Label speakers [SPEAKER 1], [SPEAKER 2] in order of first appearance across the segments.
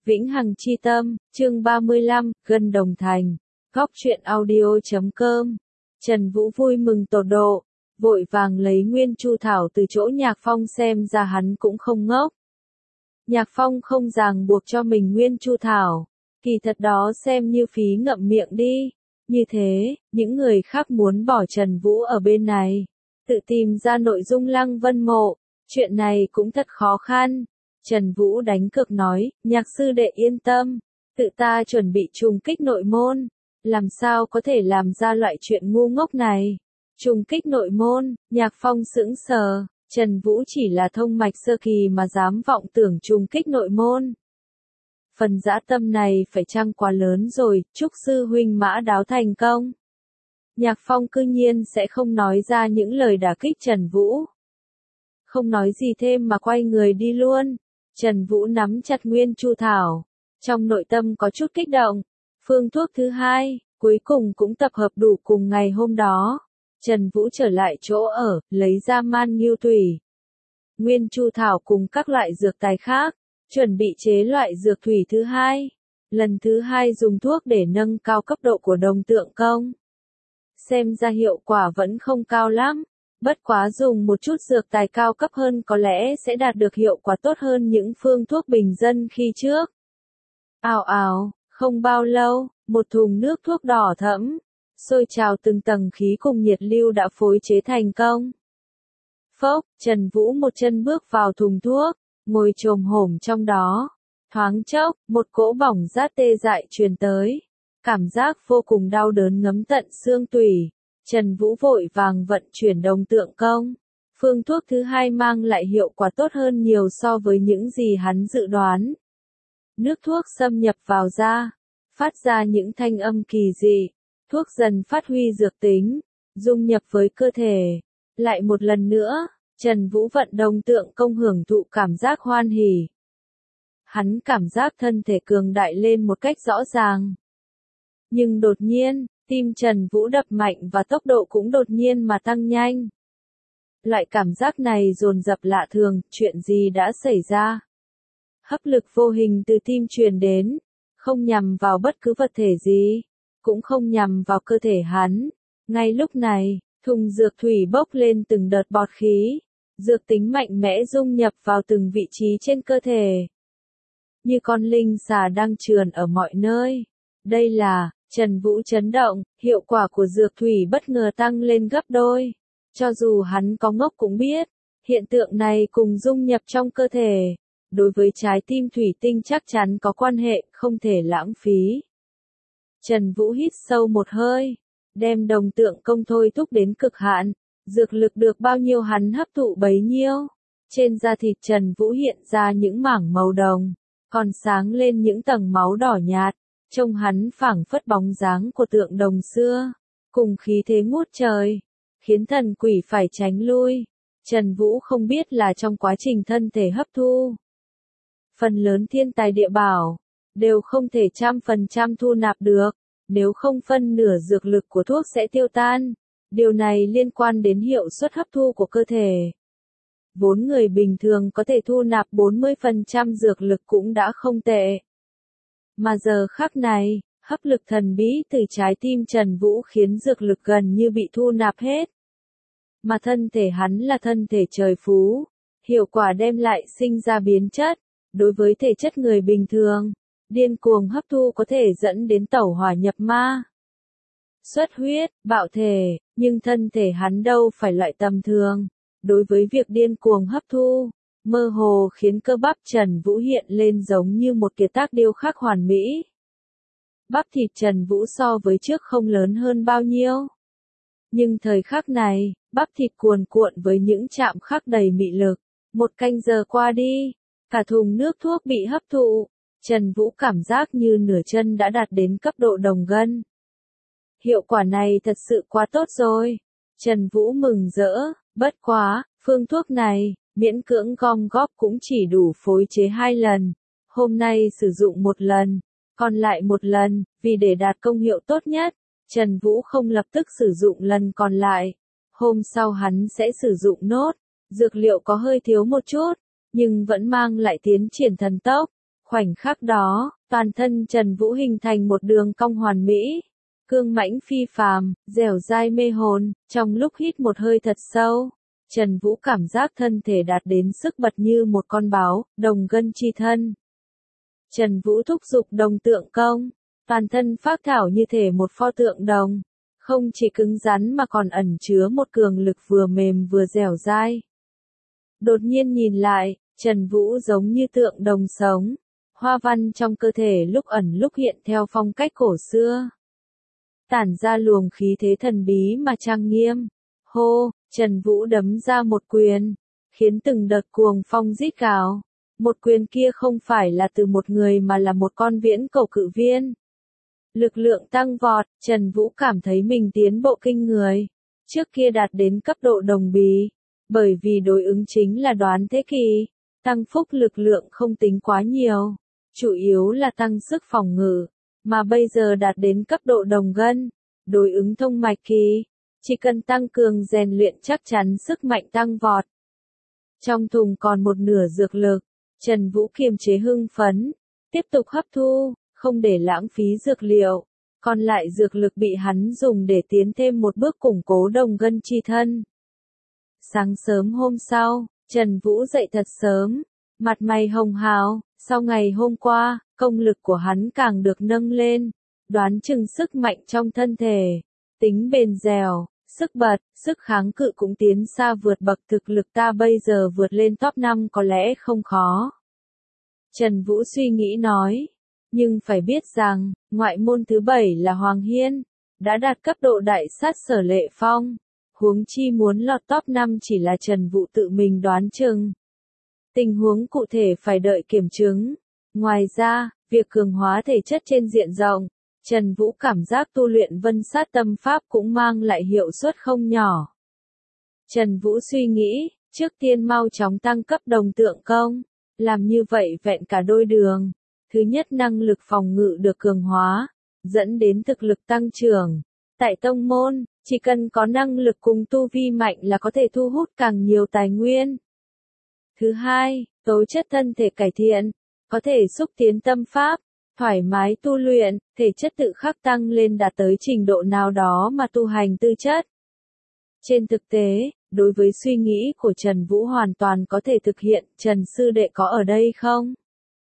[SPEAKER 1] Vĩnh Hằng Chi Tâm, chương 35, Gân Đồng Thành, Góc Truyện Audio.com. Trần Vũ vui mừng tột độ, vội vàng lấy nguyên chu thảo từ chỗ Nhạc Phong, xem ra hắn cũng không ngốc. Nhạc Phong không ràng buộc cho mình nguyên chu thảo, kỳ thật đó xem như phí ngậm miệng đi. Như thế, những người khác muốn bỏ Trần Vũ ở bên này, tự tìm ra nội dung Lăng Vân Mộ, chuyện này cũng thật khó khăn. Trần Vũ đánh cược nói, Nhạc sư đệ yên tâm, tự ta chuẩn bị trùng kích nội môn, làm sao có thể làm ra loại chuyện ngu ngốc này. Trùng kích nội môn, Nhạc Phong sững sờ, Trần Vũ chỉ là thông mạch sơ kỳ mà dám vọng tưởng trùng kích nội môn. Phần dã tâm này phải chăng quá lớn rồi, chúc sư huynh mã đáo thành công. Nhạc Phong cư nhiên sẽ không nói ra những lời đả kích Trần Vũ. Không nói gì thêm mà quay người đi luôn. Trần Vũ nắm chặt nguyên chu thảo, trong nội tâm có chút kích động. Phương thuốc thứ hai, cuối cùng cũng tập hợp đủ cùng ngày hôm đó. Trần Vũ trở lại chỗ ở, lấy ra man ngưu thủy, nguyên chu thảo cùng các loại dược tài khác, chuẩn bị chế loại dược thủy thứ hai. Lần thứ hai dùng thuốc để nâng cao cấp độ của đồng tượng công. Xem ra hiệu quả vẫn không cao lắm. Bất quá dùng một chút dược tài cao cấp hơn có lẽ sẽ đạt được hiệu quả tốt hơn những phương thuốc bình dân khi trước. Ào ào, không bao lâu, một thùng nước thuốc đỏ thẫm, sôi trào từng tầng khí cùng nhiệt lưu đã phối chế thành công. Phốc, Trần Vũ một chân bước vào thùng thuốc, ngồi chồm hổm trong đó. Thoáng chốc, một cỗ bỏng rát tê dại truyền tới. Cảm giác vô cùng đau đớn ngấm tận xương tủy. Trần Vũ vội vàng vận chuyển đồng tượng công. Phương thuốc thứ hai mang lại hiệu quả tốt hơn nhiều so với những gì hắn dự đoán. Nước thuốc xâm nhập vào da, phát ra những thanh âm kỳ dị. Thuốc dần phát huy dược tính, dung nhập với cơ thể. Lại một lần nữa, Trần Vũ vận đồng tượng công hưởng thụ cảm giác hoan hỉ. Hắn cảm giác thân thể cường đại lên một cách rõ ràng. Nhưng đột nhiên, tim Trần Vũ đập mạnh và tốc độ cũng đột nhiên mà tăng nhanh. Loại cảm giác này dồn dập lạ thường, chuyện gì đã xảy ra? Hấp lực vô hình từ tim truyền đến, không nhằm vào bất cứ vật thể gì, cũng không nhằm vào cơ thể hắn. Ngay lúc này, thùng dược thủy bốc lên từng đợt bọt khí, dược tính mạnh mẽ dung nhập vào từng vị trí trên cơ thể. Như con linh xà đang trườn ở mọi nơi. Đây là, Trần Vũ chấn động, hiệu quả của dược thủy bất ngờ tăng lên gấp đôi. Cho dù hắn có ngốc cũng biết, hiện tượng này cùng dung nhập trong cơ thể, đối với trái tim thủy tinh chắc chắn có quan hệ, không thể lãng phí. Trần Vũ hít sâu một hơi, đem đồng tượng công thôi thúc đến cực hạn, dược lực được bao nhiêu hắn hấp thụ bấy nhiêu. Trên da thịt Trần Vũ hiện ra những mảng màu đồng, còn sáng lên những tầng máu đỏ nhạt. Trông hắn phảng phất bóng dáng của tượng đồng xưa, cùng khí thế ngút trời, khiến thần quỷ phải tránh lui. Trần Vũ không biết là trong quá trình thân thể hấp thu, phần lớn thiên tài địa bảo đều không thể 100% thu nạp được, nếu không phân nửa dược lực của thuốc sẽ tiêu tan. Điều này liên quan đến hiệu suất hấp thu của cơ thể. Vốn người bình thường có thể thu nạp 40% dược lực cũng đã không tệ. Mà giờ khắc này, hấp lực thần bí từ trái tim Trần Vũ khiến dược lực gần như bị thu nạp hết. Mà thân thể hắn là thân thể trời phú, hiệu quả đem lại sinh ra biến chất. Đối với thể chất người bình thường, điên cuồng hấp thu có thể dẫn đến tẩu hỏa nhập ma, xuất huyết, bạo thể, nhưng thân thể hắn đâu phải loại tầm thường. Đối với việc điên cuồng hấp thu, mơ hồ khiến cơ bắp Trần Vũ hiện lên giống như một kiệt tác điêu khắc hoàn mỹ. Bắp thịt Trần Vũ so với trước không lớn hơn bao nhiêu. Nhưng thời khắc này, bắp thịt cuồn cuộn với những chạm khắc đầy mị lực. Một canh giờ qua đi, cả thùng nước thuốc bị hấp thụ. Trần Vũ cảm giác như nửa chân đã đạt đến cấp độ đồng gân. Hiệu quả này thật sự quá tốt rồi. Trần Vũ mừng rỡ, bất quá, phương thuốc này, miễn cưỡng gom góp cũng chỉ đủ phối chế 2 lần. Hôm nay sử dụng 1 lần, còn lại 1 lần, vì để đạt công hiệu tốt nhất, Trần Vũ không lập tức sử dụng lần còn lại. Hôm sau hắn sẽ sử dụng nốt, dược liệu có hơi thiếu một chút, nhưng vẫn mang lại tiến triển thần tốc. Khoảnh khắc đó, toàn thân Trần Vũ hình thành một đường cong hoàn mỹ, cương mãnh phi phàm, dẻo dai mê hồn. Trong lúc hít một hơi thật sâu, Trần Vũ cảm giác thân thể đạt đến sức bật như một con báo, đồng gân chi thân. Trần Vũ thúc giục đồng tượng công, toàn thân phác thảo như thể một pho tượng đồng, không chỉ cứng rắn mà còn ẩn chứa một cường lực vừa mềm vừa dẻo dai. Đột nhiên nhìn lại, Trần Vũ giống như tượng đồng sống, hoa văn trong cơ thể lúc ẩn lúc hiện theo phong cách cổ xưa, tản ra luồng khí thế thần bí mà trang nghiêm. Hô, Trần Vũ đấm ra một quyền, khiến từng đợt cuồng phong rít gào. Một quyền kia không phải là từ một người mà là một con viễn cổ cự viên. Lực lượng tăng vọt, Trần Vũ cảm thấy mình tiến bộ kinh người. Trước kia đạt đến cấp độ đồng bì, bởi vì đối ứng chính là đoán thế kỷ, tăng phúc lực lượng không tính quá nhiều, chủ yếu là tăng sức phòng ngự, mà bây giờ đạt đến cấp độ đồng gân, đối ứng thông mạch kỳ, chỉ cần tăng cường rèn luyện chắc chắn sức mạnh tăng vọt. Trong thùng còn một nửa dược lực, Trần Vũ kiềm chế hưng phấn, tiếp tục hấp thu, không để lãng phí dược liệu, còn lại dược lực bị hắn dùng để tiến thêm một bước củng cố đồng gân chi thân. Sáng sớm hôm sau, Trần Vũ dậy thật sớm, mặt mày hồng hào, sau ngày hôm qua, công lực của hắn càng được nâng lên, đoán chừng sức mạnh trong thân thể, tính bền dẻo, sức bật, sức kháng cự cũng tiến xa vượt bậc thực lực ta bây giờ vượt lên top 5 có lẽ không khó. Trần Vũ suy nghĩ nói, nhưng phải biết rằng, ngoại môn thứ 7 là Hoàng Hiên, đã đạt cấp độ đại sát Sở Lệ Phong, huống chi muốn lọt top 5 chỉ là Trần Vũ tự mình đoán chừng. Tình huống cụ thể phải đợi kiểm chứng. Ngoài ra, việc cường hóa thể chất trên diện rộng, Trần Vũ cảm giác tu luyện Vân Sát Tâm Pháp cũng mang lại hiệu suất không nhỏ. Trần Vũ suy nghĩ, trước tiên mau chóng tăng cấp đồng tượng công, làm như vậy vẹn cả đôi đường. Thứ nhất, năng lực phòng ngự được cường hóa, dẫn đến thực lực tăng trưởng. Tại tông môn, chỉ cần có năng lực cùng tu vi mạnh là có thể thu hút càng nhiều tài nguyên. Thứ hai, tố chất thân thể cải thiện, có thể xúc tiến tâm pháp, thoải mái tu luyện, thể chất tự khắc tăng lên đạt tới trình độ nào đó mà tu hành tư chất. Trên thực tế, đối với suy nghĩ của Trần Vũ hoàn toàn có thể thực hiện. Trần sư đệ có ở đây không?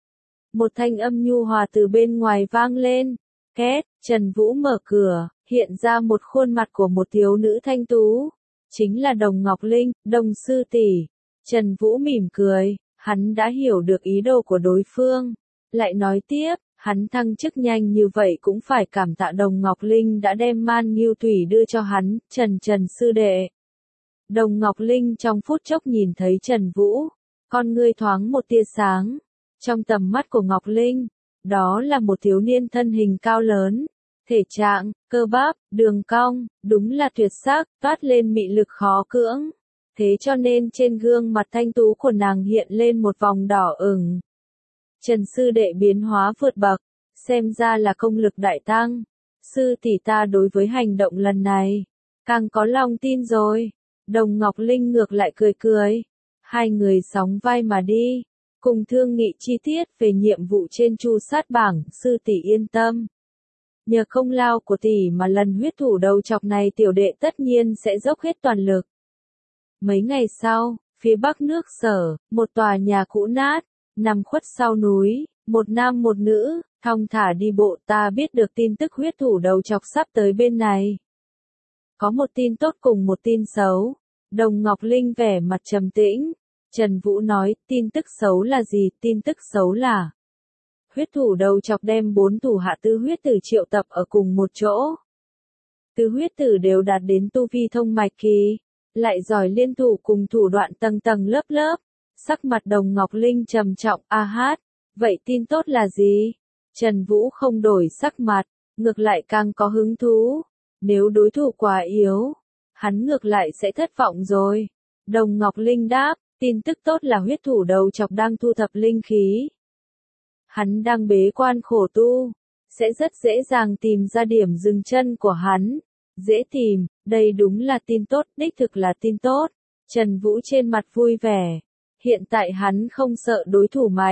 [SPEAKER 1] Một thanh âm nhu hòa từ bên ngoài vang lên. Két, Trần Vũ mở cửa, hiện ra một khuôn mặt của một thiếu nữ thanh tú. Chính là Đồng Ngọc Linh, Đồng sư tỷ. Trần Vũ mỉm cười, hắn đã hiểu được ý đồ của đối phương. Lại nói tiếp, hắn thăng chức nhanh như vậy cũng phải cảm tạ Đồng Ngọc Linh đã đem Man Ngưu Thủy đưa cho hắn. Trần sư đệ. Đồng Ngọc Linh trong phút chốc nhìn thấy Trần Vũ, con ngươi thoáng một tia sáng. Trong tầm mắt của Ngọc Linh, đó là một thiếu niên thân hình cao lớn, thể trạng, cơ bắp, đường cong, đúng là tuyệt sắc, toát lên mị lực khó cưỡng. Thế cho nên trên gương mặt thanh tú của nàng hiện lên một vòng đỏ ửng. Trần sư đệ biến hóa vượt bậc, xem ra là công lực đại tăng. Sư tỷ ta đối với hành động lần này, càng có lòng tin rồi. Đồng Ngọc Linh ngược lại cười cười. Hai người sóng vai mà đi, cùng thương nghị chi tiết về nhiệm vụ trên Chu Sát bảng. Sư tỷ yên tâm, nhờ công lao của tỷ mà lần huyết thủ đầu chọc này tiểu đệ tất nhiên sẽ dốc hết toàn lực. Mấy ngày sau, phía bắc nước Sở, một tòa nhà cũ nát, nằm khuất sau núi, một nam một nữ, thong thả đi bộ. Ta biết được tin tức huyết thủ đầu chọc sắp tới bên này. Có một tin tốt cùng một tin xấu. Đồng Ngọc Linh vẻ mặt trầm tĩnh. Trần Vũ nói, tin tức xấu là gì? Tin tức xấu là huyết thủ đầu chọc đem 4 thủ hạ Tư huyết tử triệu tập ở cùng một chỗ. Tư huyết tử đều đạt đến tu vi thông mạch kỳ, lại giỏi liên thủ cùng thủ đoạn tầng tầng lớp lớp. Sắc mặt Đồng Ngọc Linh trầm trọng. A hát, vậy tin tốt là gì? Trần Vũ không đổi sắc mặt, ngược lại càng có hứng thú. Nếu đối thủ quá yếu, hắn ngược lại sẽ thất vọng rồi. Đồng Ngọc Linh đáp, tin tức tốt là huyết thủ đầu chọc đang thu thập linh khí. Hắn đang bế quan khổ tu, sẽ rất dễ dàng tìm ra điểm dừng chân của hắn. Dễ tìm, đây đúng là tin tốt, đích thực là tin tốt. Trần Vũ trên mặt vui vẻ. Hiện tại hắn không sợ đối thủ mạnh,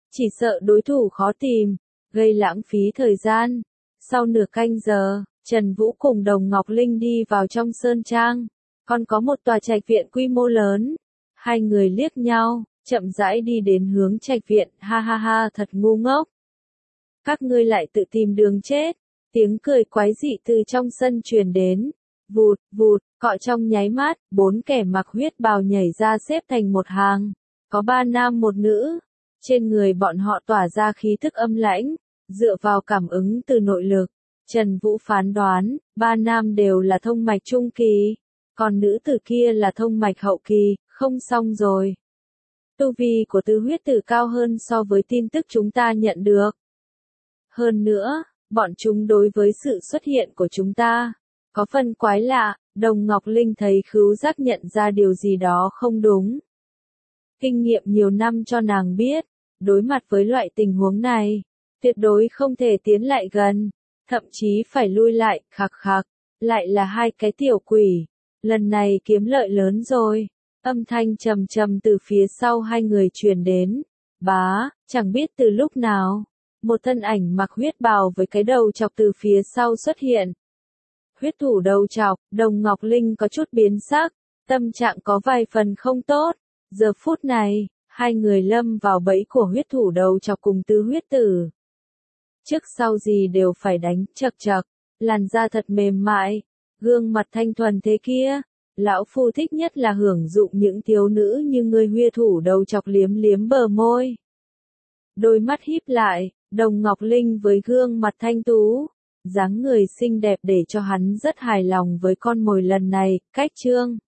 [SPEAKER 1] chỉ sợ đối thủ khó tìm, gây lãng phí thời gian. Sau nửa canh giờ, Trần Vũ cùng Đồng Ngọc Linh đi vào trong sơn trang, còn có một tòa trạch viện quy mô lớn. Hai người liếc nhau, chậm rãi đi đến hướng trạch viện, ha ha ha, thật ngu ngốc. Các ngươi lại tự tìm đường chết. Tiếng cười quái dị từ trong sân truyền đến. Vụt, vụt, cọ trong nháy mắt, 4 kẻ mặc huyết bào nhảy ra xếp thành một hàng. Có 3 nam một nữ. Trên người bọn họ tỏa ra khí thức âm lãnh, dựa vào cảm ứng từ nội lực. Trần Vũ phán đoán, 3 nam đều là thông mạch trung kỳ, còn nữ tử kia là thông mạch hậu kỳ, không xong rồi. Tu vi của tứ huyết tử cao hơn so với tin tức chúng ta nhận được. Hơn nữa, bọn chúng đối với sự xuất hiện của chúng ta, có phần quái lạ. Đồng Ngọc Linh thấy khứu giác nhận ra điều gì đó không đúng. Kinh nghiệm nhiều năm cho nàng biết, đối mặt với loại tình huống này, tuyệt đối không thể tiến lại gần, thậm chí phải lui lại, khạc khạc, lại là hai cái tiểu quỷ. Lần này kiếm lợi lớn rồi. Âm thanh trầm trầm từ phía sau hai người truyền đến. Bá, chẳng biết từ lúc nào, một thân ảnh mặc huyết bào với cái đầu chọc từ phía sau xuất hiện. Huyết thủ đầu chọc, Đồng Ngọc Linh có chút biến sắc, tâm trạng có vài phần không tốt. Giờ phút này, hai người lâm vào bẫy của huyết thủ đầu chọc cùng tứ huyết tử. Trước sau gì đều phải đánh, chật chật, làn da thật mềm mại, gương mặt thanh thuần thế kia. Lão phu thích nhất là hưởng dụng những thiếu nữ như người huyết thủ đầu chọc liếm liếm bờ môi. Đôi mắt híp lại, Đồng Ngọc Linh với gương mặt thanh tú, dáng người xinh đẹp để cho hắn rất hài lòng với con mồi lần này. Cách chương